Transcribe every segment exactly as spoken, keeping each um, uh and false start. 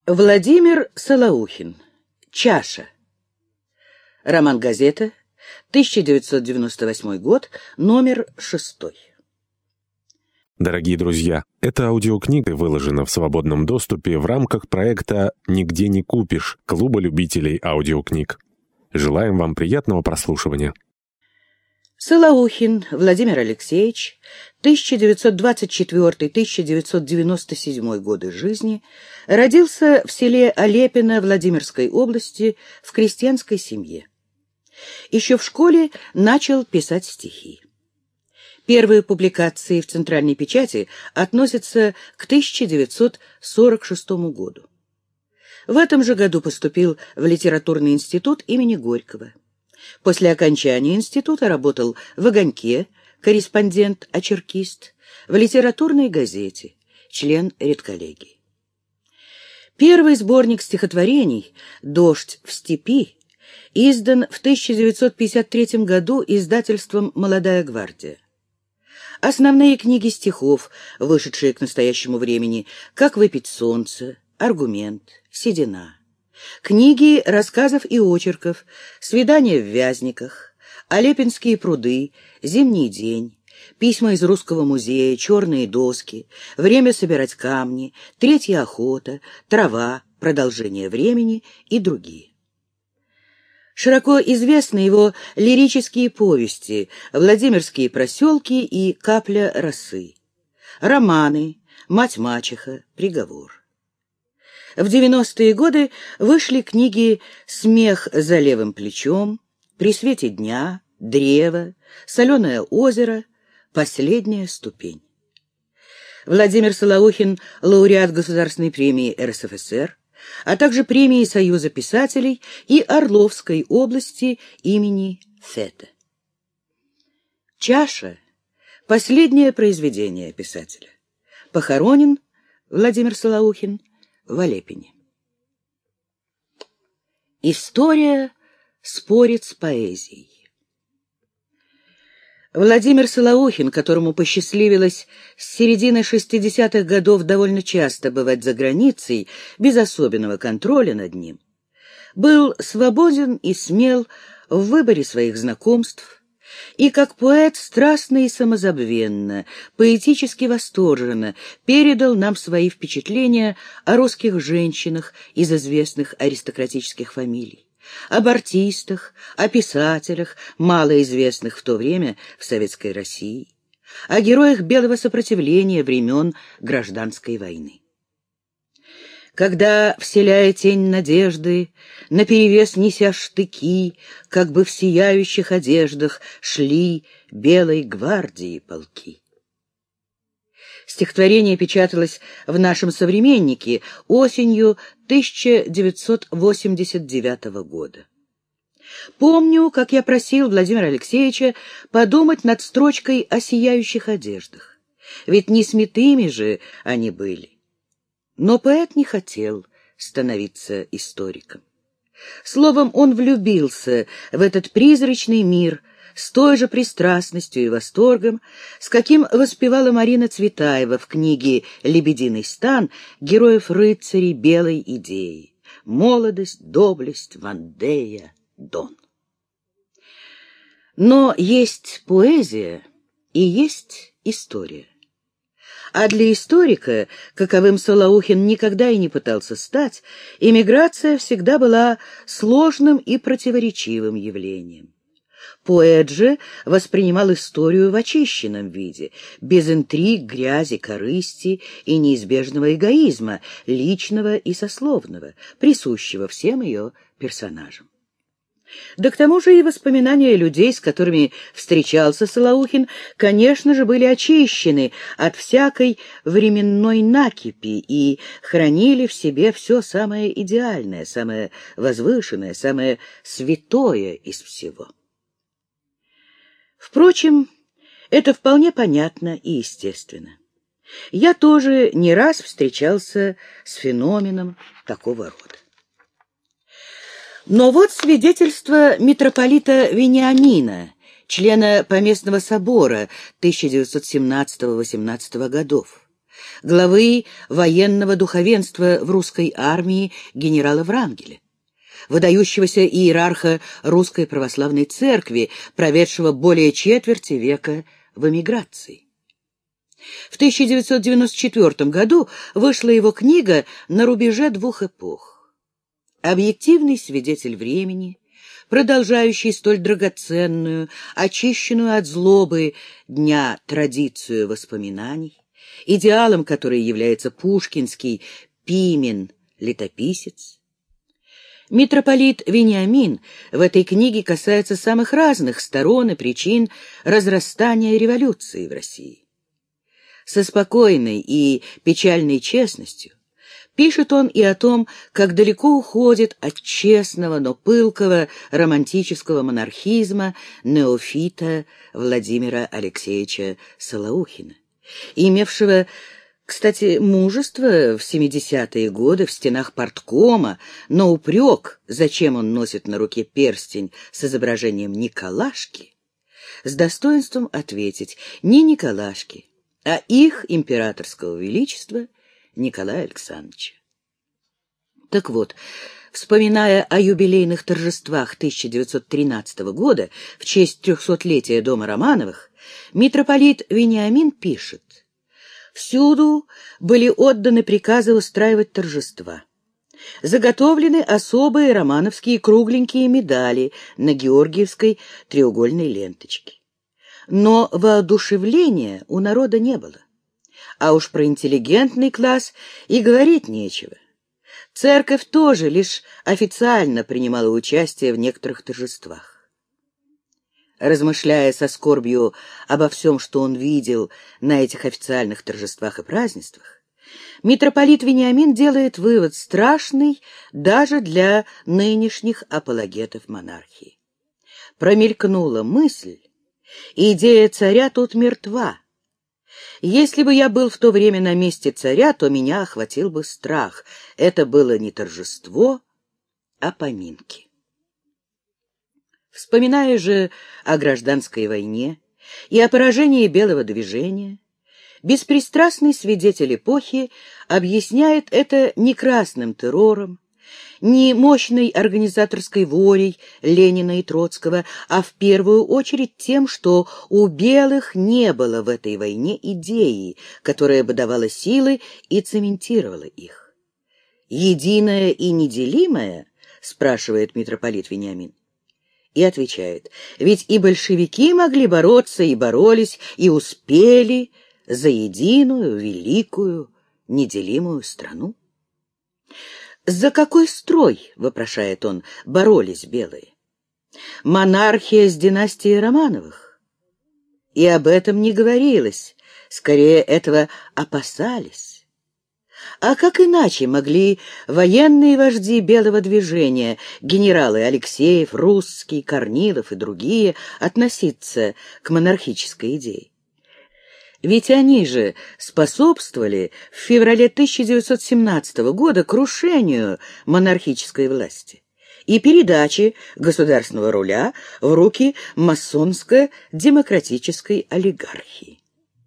Владимир Солоухин. «Чаша». Роман «Газета», тысяча девятьсот девяносто восьмой год, номер шестой. Дорогие друзья, эта аудиокнига выложена в свободном доступе в рамках проекта «Нигде не купишь» Клуба любителей аудиокниг. Желаем вам приятного прослушивания. Солоухин Владимир Алексеевич, тысяча девятьсот двадцать четвёртый — тысяча девятьсот девяносто седьмой годы жизни, родился в селе Олепино Владимирской области в крестьянской семье. Еще в школе начал писать стихи. Первые публикации в центральной печати относятся к тысяча девятьсот сорок шестому году. В этом же году поступил в литературный институт имени Горького. После окончания института работал в «Огоньке», корреспондент-очеркист, в литературной газете, член редколлегии. Первый сборник стихотворений «Дождь в степи» издан в тысяча девятьсот пятьдесят третьем году издательством «Молодая гвардия». Основные книги стихов, вышедшие к настоящему времени, «Как выпить солнце», «Аргумент», «Седина». Книги рассказов и очерков, «Свидание в Вязниках», «Олепинские пруды», «Зимний день», «Письма из Русского музея», «Черные доски», «Время собирать камни», «Третья охота», «Трава», «Продолжение времени» и другие. Широко известны его лирические повести «Владимирские проселки» и «Капля росы», романы «Мать-мачеха», «Приговор». В девяностые годы вышли книги «Смех за левым плечом», «При свете дня», «Древо», «Соленое озеро», «Последняя ступень». Владимир Солоухин — лауреат Государственной премии эр эс эф эс эр, а также премии Союза писателей и Орловской области имени Фета. «Чаша» — последнее произведение писателя. Похоронен Владимир Солоухин в Олепине. История спорит с поэзией. Владимир Солоухин, которому посчастливилось с середины шестидесятых годов довольно часто бывать за границей, без особенного контроля над ним, был свободен и смел в выборе своих знакомств, и как поэт страстно и самозабвенно, поэтически восторженно передал нам свои впечатления о русских женщинах из известных аристократических фамилий, об артистах, о писателях, малоизвестных в то время в Советской России, о героях белого сопротивления времен Гражданской войны. Когда, вселяя тень надежды, наперевес неся штыки, как бы в сияющих одеждах шли белой гвардии полки. Стихотворение печаталось в «Нашем современнике» осенью тысяча девятьсот восемьдесят девятого года. Помню, как я просил Владимира Алексеевича подумать над строчкой о сияющих одеждах, ведь не смятыми же они были. Но поэт не хотел становиться историком. Словом, он влюбился в этот призрачный мир с той же пристрастностью и восторгом, с каким воспевала Марина Цветаева в книге «Лебединый стан» героев-рыцарей белой идеи: молодость, доблесть, Вандея, Дон. Но есть поэзия и есть история. А для историка, каковым Солоухин никогда и не пытался стать, эмиграция всегда была сложным и противоречивым явлением. Поэт же воспринимал историю в очищенном виде, без интриг, грязи, корысти и неизбежного эгоизма, личного и сословного, присущего всем ее персонажам. Да к тому же и воспоминания людей, с которыми встречался Солоухин, конечно же, были очищены от всякой временной накипи и хранили в себе все самое идеальное, самое возвышенное, самое святое из всего. Впрочем, это вполне понятно и естественно. Я тоже не раз встречался с феноменом такого рода. Но вот свидетельство митрополита Вениамина, члена Поместного собора тысяча девятьсот семнадцатого — восемнадцатого годов, главы военного духовенства в русской армии генерала Врангеля, выдающегося иерарха Русской Православной Церкви, проведшего более четверти века в эмиграции. В тысяча девятьсот девяносто четвёртом году вышла его книга «На рубеже двух эпох». Объективный свидетель времени, продолжающий столь драгоценную, очищенную от злобы дня традицию воспоминаний, идеалом которой является пушкинский Пимен-летописец. Митрополит Вениамин в этой книге касается самых разных сторон и причин разрастания революции в России. Со спокойной и печальной честностью пишет он и о том, как далеко уходит от честного, но пылкого романтического монархизма неофита Владимира Алексеевича Солоухина, имевшего, кстати, мужество в семидесятые годы в стенах парткома на упрек, зачем он носит на руке перстень с изображением Николашки, с достоинством ответить: не Николашки, а их императорского величества Николая Александровича. Так вот, вспоминая о юбилейных торжествах тысяча девятьсот тринадцатого года в честь трехсотлетия дома Романовых, митрополит Вениамин пишет: «Всюду были отданы приказы устраивать торжества. Заготовлены особые романовские кругленькие медали на георгиевской треугольной ленточке. Но воодушевления у народа не было. А уж про интеллигентный класс и говорить нечего. Церковь тоже лишь официально принимала участие в некоторых торжествах». Размышляя со скорбью обо всем, что он видел на этих официальных торжествах и празднествах, митрополит Вениамин делает вывод страшный даже для нынешних апологетов монархии. Промелькнула мысль: идея царя тут мертва. Если бы я был в то время на месте царя, то меня охватил бы страх. Это было не торжество, а поминки. Вспоминая же о гражданской войне и о поражении белого движения, беспристрастный свидетель эпохи объясняет это не красным террором, не мощной организаторской волей Ленина и Троцкого, а в первую очередь тем, что у белых не было в этой войне идеи, которая бы давала силы и цементировала их. «Единое и неделимое?» — спрашивает митрополит Вениамин. И отвечает: ведь и большевики могли бороться, и боролись, и успели за единую, великую, неделимую страну. «За какой строй, — вопрошает он, — боролись белые? Монархия с династией Романовых. И об этом не говорилось, скорее этого опасались. А как иначе могли военные вожди белого движения, генералы Алексеев, Русский, Корнилов и другие, относиться к монархической идее? Ведь они же способствовали в феврале тысяча девятьсот семнадцатого года крушению монархической власти и передаче государственного руля в руки масонско-демократической олигархии.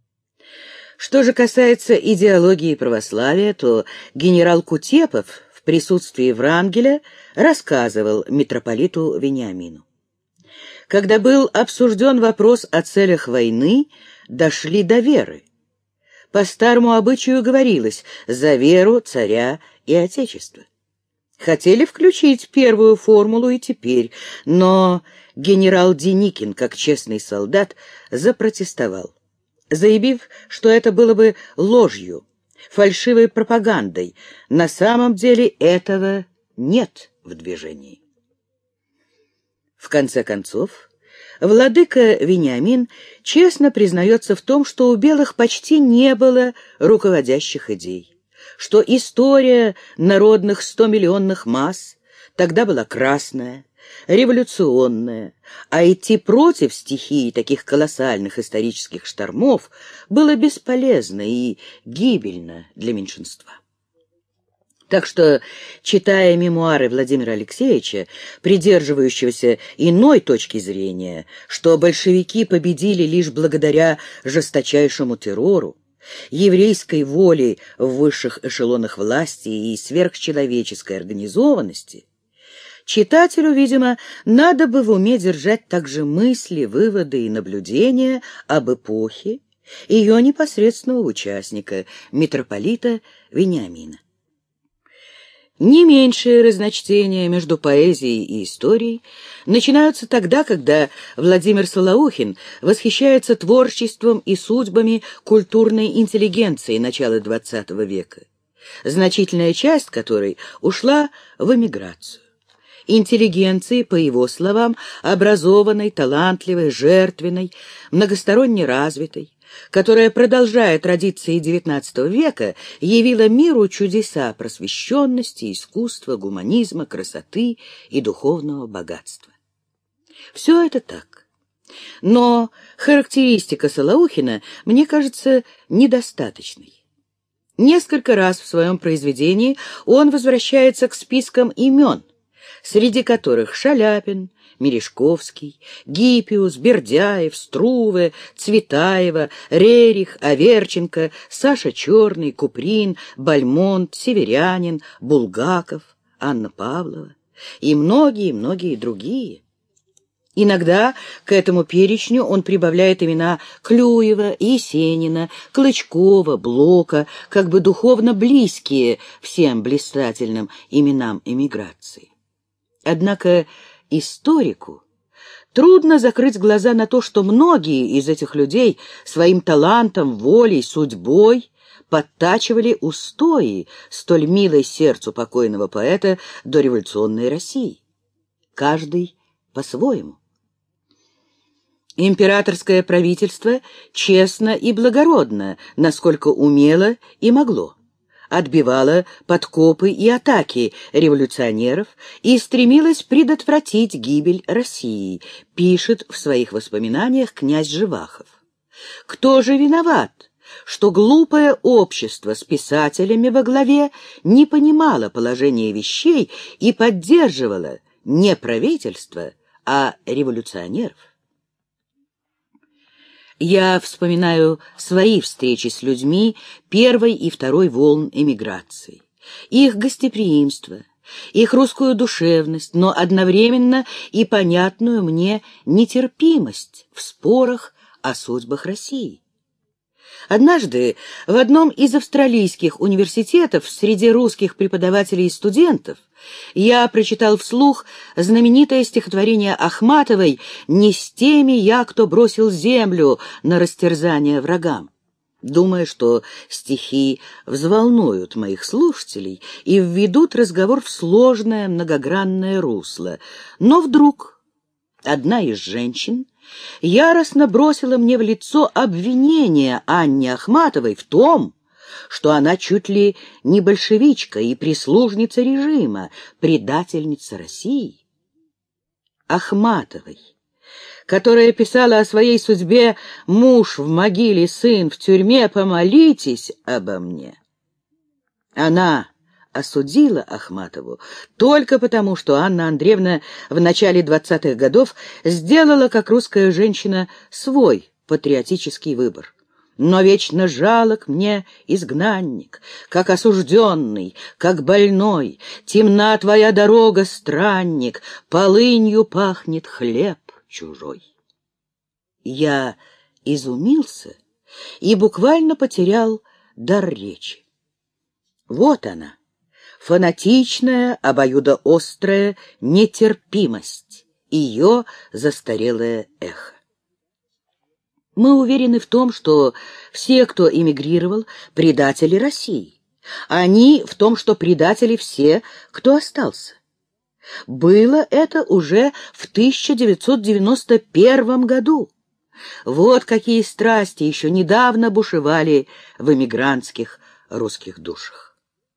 Что же касается идеологии православия, то генерал Кутепов в присутствии Врангеля рассказывал митрополиту Вениамину: когда был обсужден вопрос о целях войны, дошли до веры. По старому обычаю говорилось: за веру царя и отечества. Хотели включить первую формулу и теперь, но генерал Деникин, как честный солдат, запротестовал, заявив, что это было бы ложью, фальшивой пропагандой. На самом деле этого нет в движении. В конце концов, владыка Вениамин честно признается в том, что у белых почти не было руководящих идей, что история народных стомиллионных масс тогда была красная, революционная, а идти против стихии таких колоссальных исторических штормов было бесполезно и гибельно для меньшинства. Так что, читая мемуары Владимира Алексеевича, придерживающегося иной точки зрения, что большевики победили лишь благодаря жесточайшему террору, еврейской воли в высших эшелонах власти и сверхчеловеческой организованности, читателю, видимо, надо бы в уме держать также мысли, выводы и наблюдения об эпохе ее непосредственного участника, митрополита Вениамина. Не меньшие разночтения между поэзией и историей начинаются тогда, когда Владимир Солоухин восхищается творчеством и судьбами культурной интеллигенции начала двадцатого века, значительная часть которой ушла в эмиграцию. Интеллигенции, по его словам, образованной, талантливой, жертвенной, многосторонне развитой, которая, продолжая традиции девятнадцатого века, явила миру чудеса просвещенности, искусства, гуманизма, красоты и духовного богатства. Все это так. Но характеристика Солоухина мне кажется недостаточной. Несколько раз в своем произведении он возвращается к спискам имен, среди которых Шаляпин, Мережковский, Гиппиус, Бердяев, Струве, Цветаева, Рерих, Аверченко, Саша Черный, Куприн, Бальмонт, Северянин, Булгаков, Анна Павлова и многие-многие другие. Иногда к этому перечню он прибавляет имена Клюева, Есенина, Клычкова, Блока, как бы духовно близкие всем блистательным именам эмиграции. Однако историку трудно закрыть глаза на то, что многие из этих людей своим талантом, волей, судьбой подтачивали устои столь милой сердцу покойного поэта дореволюционной России. Каждый по-своему. Императорское правительство честно и благородно, насколько умело и могло, отбивала подкопы и атаки революционеров и стремилась предотвратить гибель России, пишет в своих воспоминаниях князь Живахов. Кто же виноват, что глупое общество с писателями во главе не понимало положение вещей и поддерживало не правительство, а революционеров? Я вспоминаю свои встречи с людьми первой и второй волн эмиграции, их гостеприимство, их русскую душевность, но одновременно и понятную мне нетерпимость в спорах о судьбах России. Однажды в одном из австралийских университетов среди русских преподавателей и студентов я прочитал вслух знаменитое стихотворение Ахматовой «Не с теми я, кто бросил землю на растерзание врагам», думая, что стихи взволнуют моих слушателей и введут разговор в сложное многогранное русло. Но вдруг одна из женщин яростно бросила мне в лицо обвинение Анне Ахматовой в том, что она чуть ли не большевичка и прислужница режима, предательница России. Ахматовой, которая писала о своей судьбе «Муж в могиле, сын в тюрьме, помолитесь обо мне». Она осудила Ахматову только потому, что Анна Андреевна в начале двадцатых годов сделала, как русская женщина, свой патриотический выбор. Но вечно жалок мне изгнанник, как осужденный, как больной, темна твоя дорога, странник, полынью пахнет хлеб чужой. Я изумился и буквально потерял дар речи. Вот она, фанатичная, обоюдоострая нетерпимость, ее застарелое эхо. Мы уверены в том, что все, кто эмигрировал, предатели России. Они в том, что предатели все, кто остался. Было это уже в тысяча девятьсот девяносто первом году. Вот какие страсти еще недавно бушевали в эмигрантских русских душах.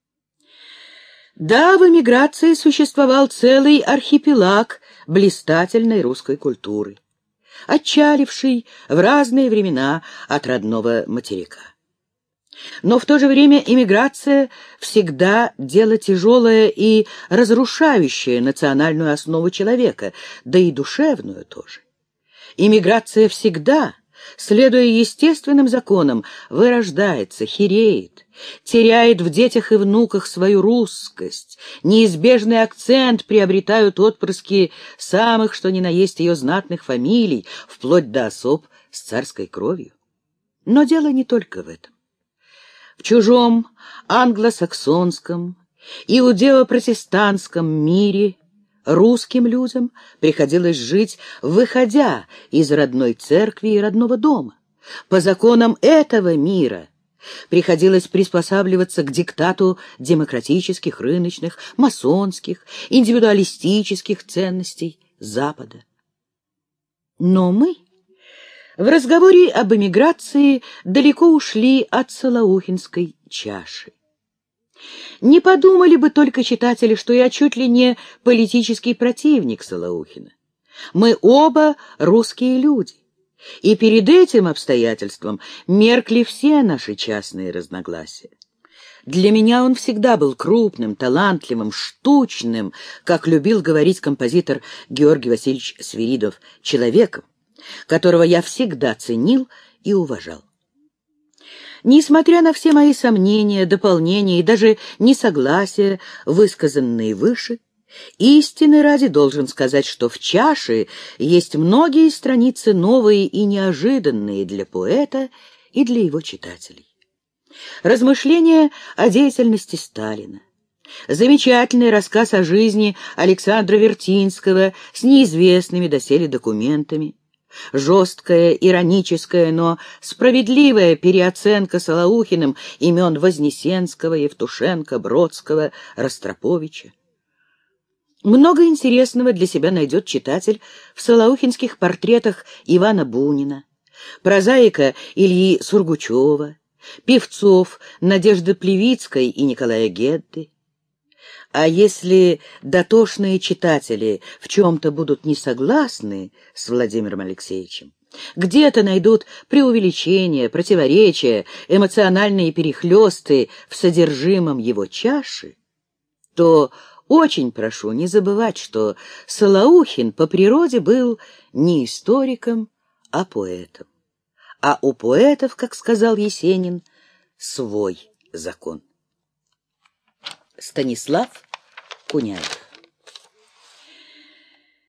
Да, в эмиграции существовал целый архипелаг блистательной русской культуры, отчаливший в разные времена от родного материка. Но в то же время эмиграция всегда дело тяжелое и разрушающее национальную основу человека, да и душевную тоже. Эмиграция всегда следуя естественным законам, вырождается, хереет, теряет в детях и внуках свою русскость, неизбежный акцент приобретают отпрыски самых, что ни на есть ее знатных фамилий, вплоть до особ с царской кровью. Но дело не только в этом. В чужом англосаксонском, иудео-протестантском мире русским людям приходилось жить, выходя из родной церкви и родного дома. По законам этого мира приходилось приспосабливаться к диктату демократических, рыночных, масонских, индивидуалистических ценностей Запада. Но мы в разговоре об эмиграции далеко ушли от Солоухинской чаши. Не подумали бы только читатели, что я чуть ли не политический противник Солоухина. Мы оба русские люди, и перед этим обстоятельством меркли все наши частные разногласия. Для меня он всегда был крупным, талантливым, штучным, как любил говорить композитор Георгий Васильевич Свиридов, человеком, которого я всегда ценил и уважал. Несмотря на все мои сомнения, дополнения и даже несогласия, высказанные выше, истины ради должен сказать, что в чаше есть многие страницы новые и неожиданные для поэта и для его читателей. Размышления о деятельности Сталина, замечательный рассказ о жизни Александра Вертинского с неизвестными доселе документами, жесткая, ироническая, но справедливая переоценка Солоухиным имен Вознесенского, Евтушенко, Бродского, Ростроповича. Много интересного для себя найдет читатель в солоухинских портретах Ивана Бунина, прозаика Ильи Сургучева, певцов Надежды Плевицкой и Николая Гедды. А если дотошные читатели в чем-то будут не согласны с Владимиром Алексеевичем, где-то найдут преувеличения, противоречия, эмоциональные перехлесты в содержимом его чаши, то очень прошу не забывать, что Солоухин по природе был не историком, а поэтом. А у поэтов, как сказал Есенин, свой закон. Станислав Куняев.